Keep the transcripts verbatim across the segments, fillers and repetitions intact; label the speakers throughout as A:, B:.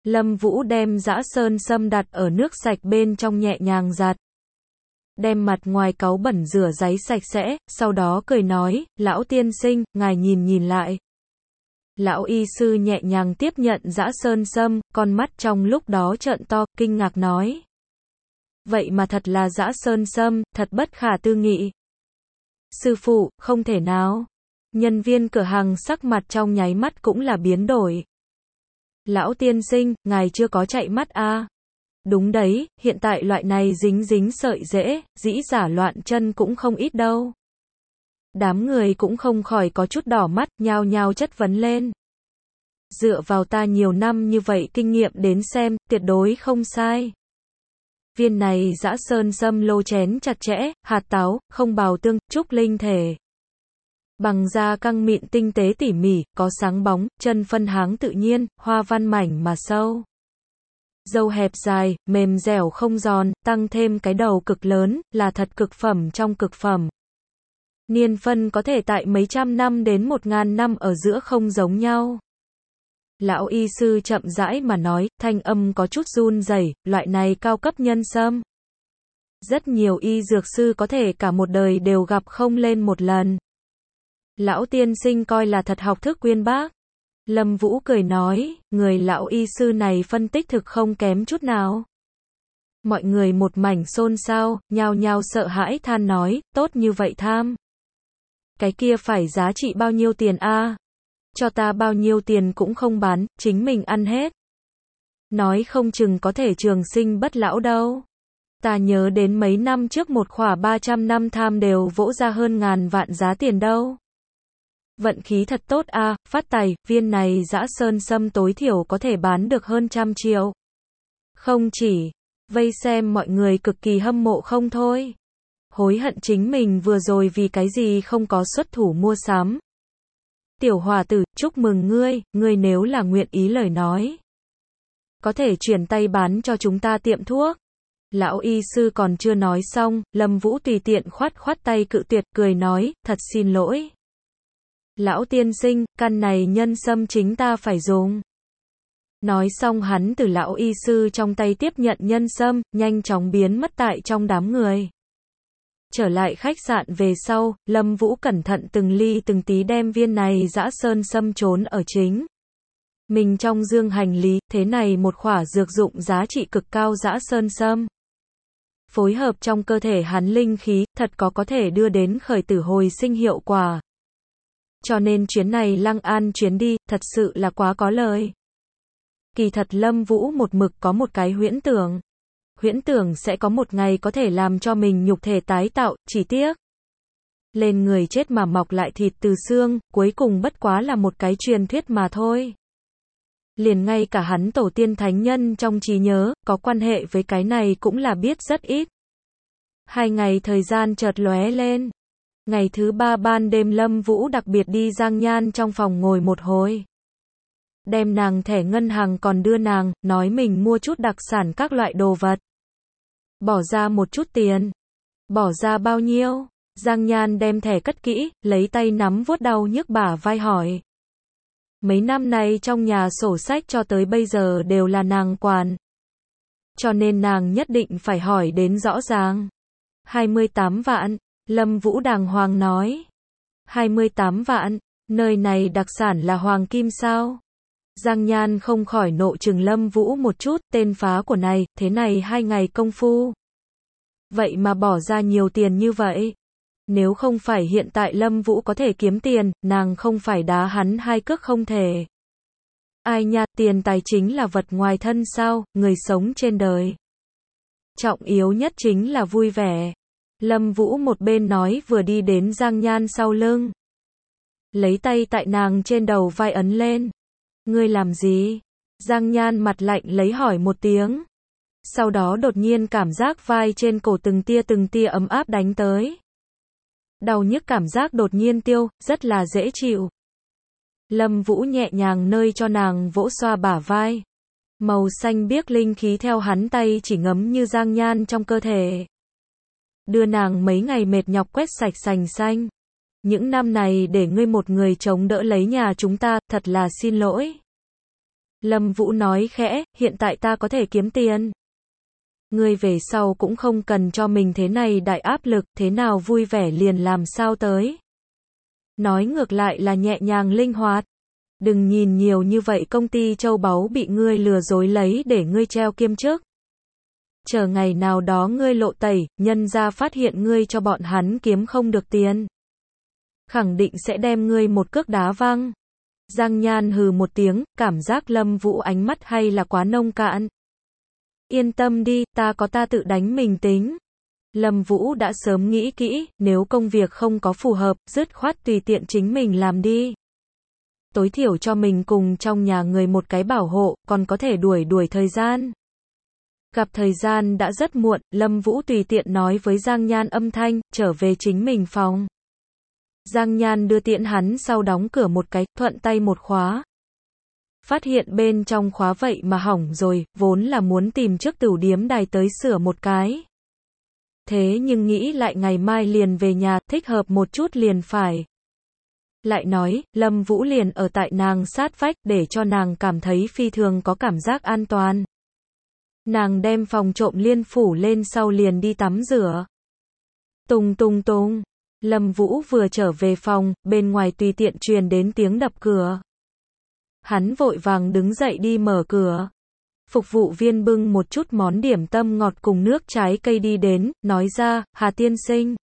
A: Lâm Vũ đem dã sơn sâm đặt ở nước sạch bên trong nhẹ nhàng giặt. Đem mặt ngoài cáu bẩn rửa ráy sạch sẽ, sau đó cười nói, lão tiên sinh, ngài nhìn nhìn lại. Lão y sư nhẹ nhàng tiếp nhận dã sơn sâm, con mắt trong lúc đó trợn to, kinh ngạc nói. Vậy mà thật là dã sơn sâm, thật bất khả tư nghị. Sư phụ, không thể nào. Nhân viên cửa hàng sắc mặt trong nháy mắt cũng là biến đổi. Lão tiên sinh, ngài chưa có chạy mắt à? Đúng đấy, hiện tại loại này dính dính sợi rễ, dĩ giả loạn chân cũng không ít đâu. Đám người cũng không khỏi có chút đỏ mắt, nhao nhao chất vấn lên. Dựa vào ta nhiều năm như vậy kinh nghiệm đến xem, tuyệt đối không sai. Viên này dã sơn sâm lô chén chặt chẽ, hạt táo, không bào tương, trúc linh thể. Bằng da căng mịn tinh tế tỉ mỉ, có sáng bóng, chân phân háng tự nhiên, hoa văn mảnh mà sâu. Dâu hẹp dài, mềm dẻo không giòn, tăng thêm cái đầu cực lớn, là thật cực phẩm trong cực phẩm. Niên phân có thể tại mấy trăm năm đến một ngàn năm ở giữa không giống nhau. Lão y sư chậm rãi mà nói, thanh âm có chút run rẩy, loại này cao cấp nhân sâm. Rất nhiều y dược sư có thể cả một đời đều gặp không lên một lần. Lão tiên sinh coi là thật học thức uyên bác. Lâm Vũ cười nói, người lão y sư này phân tích thực không kém chút nào. Mọi người một mảnh xôn xao, nhao nhao sợ hãi than nói, tốt như vậy tham. Cái kia phải giá trị bao nhiêu tiền a? Cho ta bao nhiêu tiền cũng không bán, chính mình ăn hết. Nói không chừng có thể trường sinh bất lão đâu. Ta nhớ đến mấy năm trước một khỏa ba trăm năm tham đều vỗ ra hơn ngàn vạn giá tiền đâu. Vận khí thật tốt a, à, phát tài, viên này dã sơn sâm tối thiểu có thể bán được hơn trăm triệu. Không chỉ, vây xem mọi người cực kỳ hâm mộ không thôi. Hối hận chính mình vừa rồi vì cái gì không có xuất thủ mua sắm. Tiểu hòa tử, chúc mừng ngươi, ngươi nếu là nguyện ý lời nói. Có thể chuyển tay bán cho chúng ta tiệm thuốc. Lão y sư còn chưa nói xong, Lâm Vũ tùy tiện khoát khoát tay cự tuyệt, cười nói, thật xin lỗi. Lão tiên sinh, căn này nhân sâm chính ta phải dùng. Nói xong hắn từ lão y sư trong tay tiếp nhận nhân sâm, nhanh chóng biến mất tại trong đám người. Trở lại khách sạn về sau, Lâm Vũ cẩn thận từng ly từng tí đem viên này dã sơn sâm trốn ở chính mình trong dương hành lý, thế này một khỏa dược dụng giá trị cực cao dã sơn sâm. Phối hợp trong cơ thể hắn linh khí, thật có có thể đưa đến khởi tử hồi sinh hiệu quả. Cho nên chuyến này Lăng An chuyến đi, thật sự là quá có lời. Kỳ thật Lâm Vũ một mực có một cái huyễn tưởng. Huyễn tưởng sẽ có một ngày có thể làm cho mình nhục thể tái tạo, chỉ tiếc. Lên người chết mà mọc lại thịt từ xương, cuối cùng bất quá là một cái truyền thuyết mà thôi. Liền ngay cả hắn tổ tiên thánh nhân trong trí nhớ, có quan hệ với cái này cũng là biết rất ít. Hai ngày thời gian chợt lóe lên. Ngày thứ ba ban đêm Lâm Vũ đặc biệt đi Giang Nhan trong phòng ngồi một hồi. Đem nàng thẻ ngân hàng còn đưa nàng, nói mình mua chút đặc sản các loại đồ vật. Bỏ ra một chút tiền. Bỏ ra bao nhiêu? Giang Nhan đem thẻ cất kỹ, lấy tay nắm vuốt đau nhức bả vai hỏi. Mấy năm nay trong nhà sổ sách cho tới bây giờ đều là nàng quản. Cho nên nàng nhất định phải hỏi đến rõ ràng. hai mươi tám vạn, Lâm Vũ đàng hoàng nói. hai mươi tám vạn, nơi này đặc sản là hoàng kim sao? Giang Nhan không khỏi nộ trừng Lâm Vũ một chút, tên phá của này, thế này hai ngày công phu. Vậy mà bỏ ra nhiều tiền như vậy. Nếu không phải hiện tại Lâm Vũ có thể kiếm tiền, nàng không phải đá hắn hai cước không thể. Ai nha, tiền tài chính là vật ngoài thân sao, người sống trên đời. Trọng yếu nhất chính là vui vẻ. Lâm Vũ một bên nói vừa đi đến Giang Nhan sau lưng. Lấy tay tại nàng trên đầu vai ấn lên. Ngươi làm gì? Giang Nhan mặt lạnh lấy hỏi một tiếng. Sau đó đột nhiên cảm giác vai trên cổ từng tia từng tia ấm áp đánh tới. Đau nhức cảm giác đột nhiên tiêu, rất là dễ chịu. Lâm Vũ nhẹ nhàng nơi cho nàng vỗ xoa bả vai. Màu xanh biếc linh khí theo hắn tay chỉ ngấm như Giang Nhan trong cơ thể. Đưa nàng mấy ngày mệt nhọc quét sạch sành xanh. Những năm này để ngươi một người chống đỡ lấy nhà chúng ta, thật là xin lỗi. Lâm Vũ nói khẽ, hiện tại ta có thể kiếm tiền. Ngươi về sau cũng không cần cho mình thế này đại áp lực, thế nào vui vẻ liền làm sao tới. Nói ngược lại là nhẹ nhàng linh hoạt. Đừng nhìn nhiều như vậy công ty châu báu bị ngươi lừa dối lấy để ngươi treo kiêm chức. Chờ ngày nào đó ngươi lộ tẩy, nhân ra phát hiện ngươi cho bọn hắn kiếm không được tiền. Khẳng định sẽ đem ngươi một cước đá văng. Giang Nhan hừ một tiếng, cảm giác Lâm Vũ ánh mắt hay là quá nông cạn. Yên tâm đi, ta có ta tự đánh mình tính. Lâm Vũ đã sớm nghĩ kỹ, nếu công việc không có phù hợp, dứt khoát tùy tiện chính mình làm đi. Tối thiểu cho mình cùng trong nhà người một cái bảo hộ, còn có thể đuổi đuổi thời gian. Gặp thời gian đã rất muộn, Lâm Vũ tùy tiện nói với Giang Nhan âm thanh, trở về chính mình phòng. Giang Nhan đưa tiễn hắn sau đóng cửa một cái, thuận tay một khóa. Phát hiện bên trong khóa vậy mà hỏng rồi, vốn là muốn tìm trước tửu điếm đài tới sửa một cái. Thế nhưng nghĩ lại ngày mai liền về nhà, thích hợp một chút liền phải. Lại nói, Lâm Vũ liền ở tại nàng sát vách, để cho nàng cảm thấy phi thường có cảm giác an toàn. Nàng đem phòng trộm liên phủ lên sau liền đi tắm rửa. Tùng tùng tùng. Lâm Vũ vừa trở về phòng, bên ngoài tùy tiện truyền đến tiếng đập cửa. Hắn vội vàng đứng dậy đi mở cửa. Phục vụ viên bưng một chút món điểm tâm ngọt cùng nước trái cây đi đến, nói ra, Hà tiên sinh.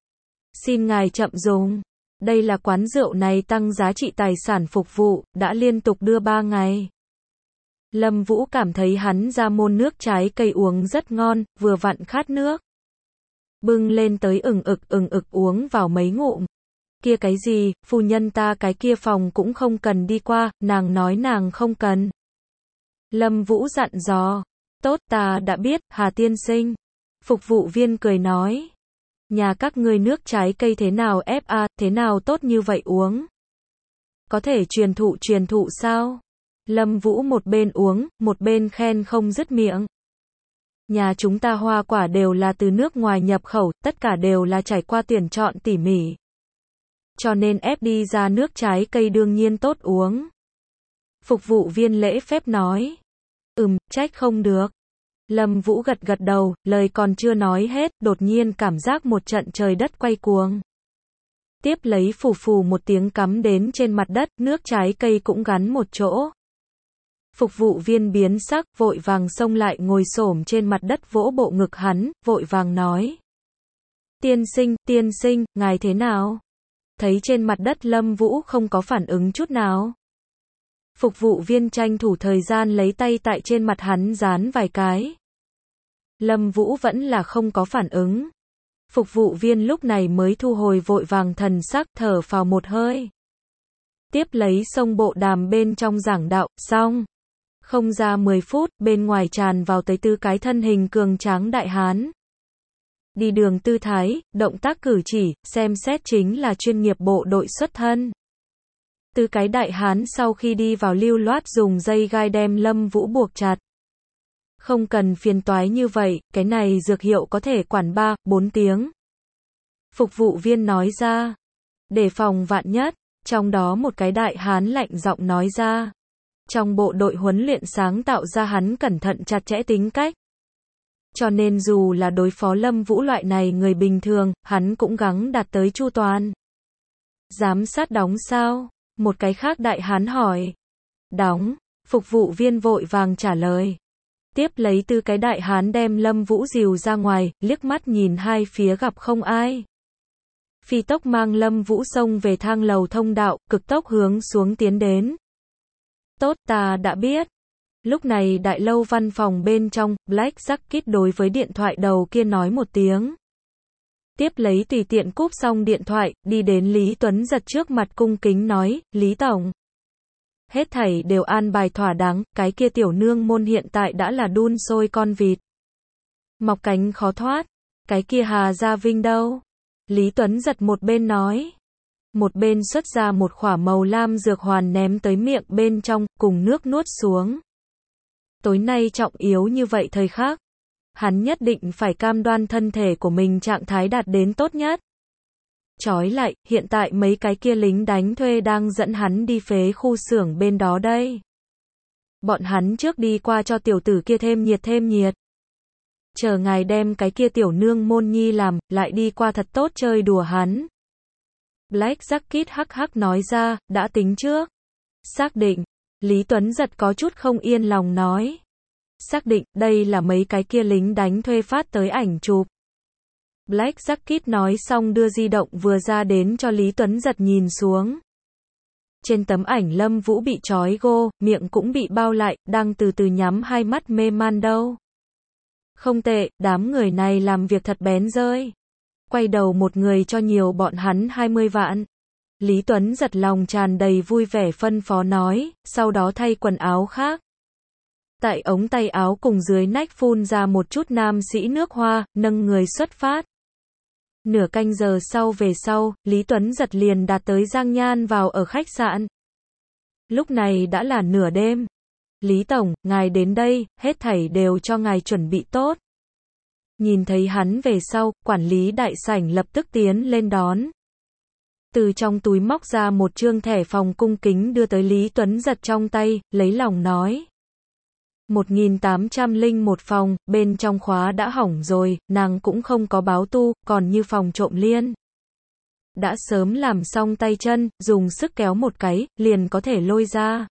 A: Xin ngài chậm dùng. Đây là quán rượu này tăng giá trị tài sản phục vụ, đã liên tục đưa ba ngày. Lâm Vũ cảm thấy hắn ra môn nước trái cây uống rất ngon, vừa vặn khát nước. Bưng lên tới ừng ực ừng ực uống vào mấy ngụm. Kia cái gì, phu nhân ta cái kia phòng cũng không cần đi qua, nàng nói nàng không cần. Lâm Vũ dặn dò. Tốt, ta đã biết, Hà tiên sinh. Phục vụ viên cười nói. Nhà các ngươi nước trái cây thế nào ép a, thế nào tốt như vậy uống? Có thể truyền thụ truyền thụ sao? Lâm Vũ một bên uống, một bên khen không dứt miệng. Nhà chúng ta hoa quả đều là từ nước ngoài nhập khẩu, tất cả đều là trải qua tuyển chọn tỉ mỉ. Cho nên ép đi ra nước trái cây đương nhiên tốt uống. Phục vụ viên lễ phép nói. Ừm, trách không được. Lâm Vũ gật gật đầu, lời còn chưa nói hết, đột nhiên cảm giác một trận trời đất quay cuồng. Tiếp lấy phù phù một tiếng cắm đến trên mặt đất, nước trái cây cũng gắn một chỗ. Phục vụ viên biến sắc, vội vàng xông lại ngồi xổm trên mặt đất vỗ bộ ngực hắn, vội vàng nói. Tiên sinh, tiên sinh, ngài thế nào? Thấy trên mặt đất Lâm Vũ không có phản ứng chút nào. Phục vụ viên tranh thủ thời gian lấy tay tại trên mặt hắn dán vài cái. Lâm Vũ vẫn là không có phản ứng. Phục vụ viên lúc này mới thu hồi vội vàng thần sắc, thở phào một hơi. Tiếp lấy xông bộ đàm bên trong giảng đạo, xong. Không ra mười phút, bên ngoài tràn vào tới tư cái thân hình cường tráng đại hán. Đi đường tư thái, động tác cử chỉ, xem xét chính là chuyên nghiệp bộ đội xuất thân. Tư cái đại hán sau khi đi vào lưu loát dùng dây gai đem Lâm Vũ buộc chặt. Không cần phiền toái như vậy, cái này dược hiệu có thể quản ba, bốn tiếng. Phục vụ viên nói ra. Để phòng vạn nhất, trong đó một cái đại hán lạnh giọng nói ra. Trong bộ đội huấn luyện sáng tạo ra hắn cẩn thận chặt chẽ tính cách. Cho nên dù là đối phó Lâm Vũ loại này người bình thường, hắn cũng gắng đạt tới chu toàn. Giám sát đóng sao? Một cái khác đại hán hỏi. Đóng, phục vụ viên vội vàng trả lời. Tiếp lấy từ cái đại hán đem Lâm Vũ dìu ra ngoài, liếc mắt nhìn hai phía gặp không ai. Phi tốc mang Lâm Vũ xông về thang lầu thông đạo, cực tốc hướng xuống tiến đến. Tốt, ta đã biết. Lúc này đại lâu văn phòng bên trong, Black Jacket đối với điện thoại đầu kia nói một tiếng. Tiếp lấy tùy tiện cúp xong điện thoại, đi đến Lý Tuấn Giật trước mặt cung kính nói, Lý Tổng. Hết thảy đều an bài thỏa đáng, cái kia tiểu nương môn hiện tại đã là đun sôi con vịt. Mọc cánh khó thoát, cái kia Hà Gia Vinh đâu? Lý Tuấn Giật một bên nói. Một bên xuất ra một khỏa màu lam dược hoàn ném tới miệng bên trong, cùng nước nuốt xuống. Tối nay trọng yếu như vậy thời khắc. Hắn nhất định phải cam đoan thân thể của mình trạng thái đạt đến tốt nhất. Chói lại, hiện tại mấy cái kia lính đánh thuê đang dẫn hắn đi phế khu xưởng bên đó đây. Bọn hắn trước đi qua cho tiểu tử kia thêm nhiệt thêm nhiệt. Chờ ngài đem cái kia tiểu nương môn nhi làm, lại đi qua thật tốt chơi đùa hắn. Black Jacket hắc hắc nói ra, đã tính trước. Xác định. Lý Tuấn Giật có chút không yên lòng nói. Xác định, đây là mấy cái kia lính đánh thuê phát tới ảnh chụp. Black Jacket nói xong đưa di động vừa ra đến cho Lý Tuấn Giật nhìn xuống. Trên tấm ảnh Lâm Vũ bị trói gô, miệng cũng bị bao lại, đang từ từ nhắm hai mắt mê man đâu. Không tệ, đám người này làm việc thật bén rơi. Quay đầu một người cho nhiều bọn hắn hai mươi vạn. Lý Tuấn Giật lòng tràn đầy vui vẻ phân phó nói, sau đó thay quần áo khác. Tại ống tay áo cùng dưới nách phun ra một chút nam sĩ nước hoa, nâng người xuất phát. Nửa canh giờ sau về sau, Lý Tuấn Giật liền đạt tới Giang Nhan vào ở khách sạn. Lúc này đã là nửa đêm. Lý Tổng, ngài đến đây, hết thảy đều cho ngài chuẩn bị tốt. Nhìn thấy hắn về sau, quản lý đại sảnh lập tức tiến lên đón. Từ trong túi móc ra một trương thẻ phòng cung kính đưa tới Lý Tuấn Giật trong tay, lấy lòng nói. một nghìn tám trăm lẻ một phòng, bên trong khóa đã hỏng rồi, nàng cũng không có báo tu, còn như phòng trộm liên. Đã sớm làm xong tay chân, dùng sức kéo một cái, liền có thể lôi ra.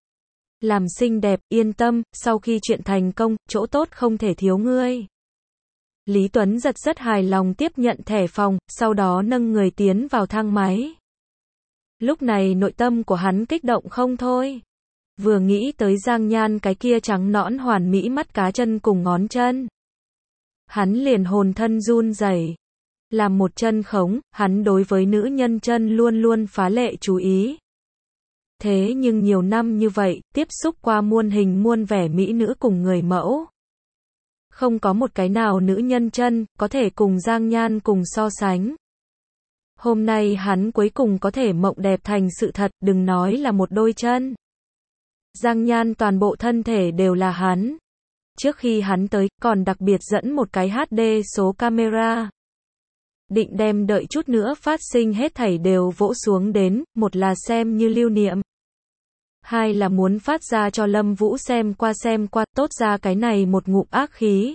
A: Làm xinh đẹp, yên tâm, sau khi chuyện thành công, chỗ tốt không thể thiếu ngươi. Lý Tuấn Giật rất hài lòng tiếp nhận thẻ phòng, sau đó nâng người tiến vào thang máy. Lúc này nội tâm của hắn kích động không thôi. Vừa nghĩ tới Giang Nhan cái kia trắng nõn hoàn mỹ mắt cá chân cùng ngón chân. Hắn liền hồn thân run rẩy. Làm một chân khống, hắn đối với nữ nhân chân luôn luôn phá lệ chú ý. Thế nhưng nhiều năm như vậy, tiếp xúc qua muôn hình muôn vẻ mỹ nữ cùng người mẫu. Không có một cái nào nữ nhân chân, có thể cùng Giang Nhan cùng so sánh. Hôm nay hắn cuối cùng có thể mộng đẹp thành sự thật, đừng nói là một đôi chân. Giang Nhan toàn bộ thân thể đều là hắn. Trước khi hắn tới, còn đặc biệt dẫn một cái hát đê số camera. Định đem đợi chút nữa phát sinh hết thảy đều vỗ xuống đến, một là xem như lưu niệm. Hai là muốn phát ra cho Lâm Vũ xem qua xem qua, tốt ra cái này một ngụm ác khí.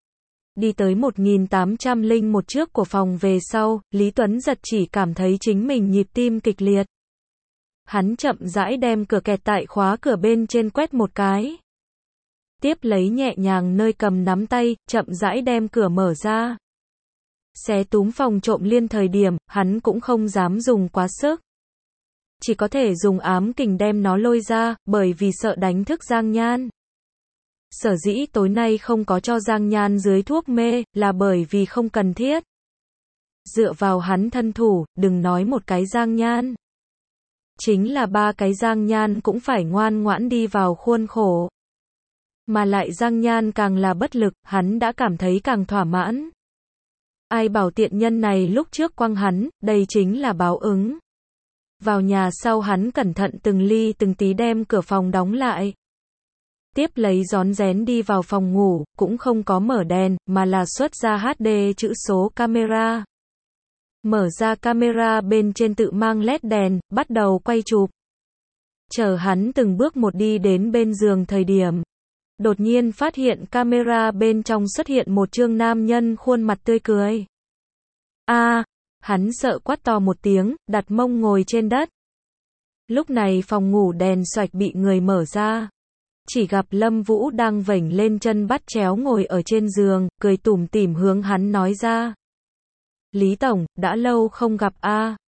A: Đi tới một nghìn tám trăm lẻ một trước của phòng về sau, Lý Tuấn Giật chỉ cảm thấy chính mình nhịp tim kịch liệt. Hắn chậm rãi đem cửa kẹt tại khóa cửa bên trên quét một cái. Tiếp lấy nhẹ nhàng nơi cầm nắm tay, chậm rãi đem cửa mở ra. Xé túm phòng trộm liên thời điểm, hắn cũng không dám dùng quá sức. Chỉ có thể dùng ám kình đem nó lôi ra, bởi vì sợ đánh thức Giang Nhan. Sở dĩ tối nay không có cho Giang Nhan dưới thuốc mê, là bởi vì không cần thiết. Dựa vào hắn thân thủ, đừng nói một cái Giang Nhan. Chính là ba cái Giang Nhan cũng phải ngoan ngoãn đi vào khuôn khổ. Mà lại Giang Nhan càng là bất lực, hắn đã cảm thấy càng thỏa mãn. Ai bảo tiện nhân này lúc trước quăng hắn, đây chính là báo ứng. Vào nhà sau hắn cẩn thận từng ly từng tí đem cửa phòng đóng lại. Tiếp lấy rón rén đi vào phòng ngủ, cũng không có mở đèn, mà là xuất ra hát đê chữ số camera. Mở ra camera bên trên tự mang led đèn, bắt đầu quay chụp. Chờ hắn từng bước một đi đến bên giường thời điểm. Đột nhiên phát hiện camera bên trong xuất hiện một trương nam nhân khuôn mặt tươi cười. A, à, hắn sợ quát to một tiếng, đặt mông ngồi trên đất. Lúc này phòng ngủ đèn xoạch bị người mở ra. Chỉ gặp Lâm Vũ đang vểnh lên chân bắt chéo ngồi ở trên giường, cười tủm tỉm hướng hắn nói ra. Lý Tổng, đã lâu không gặp a.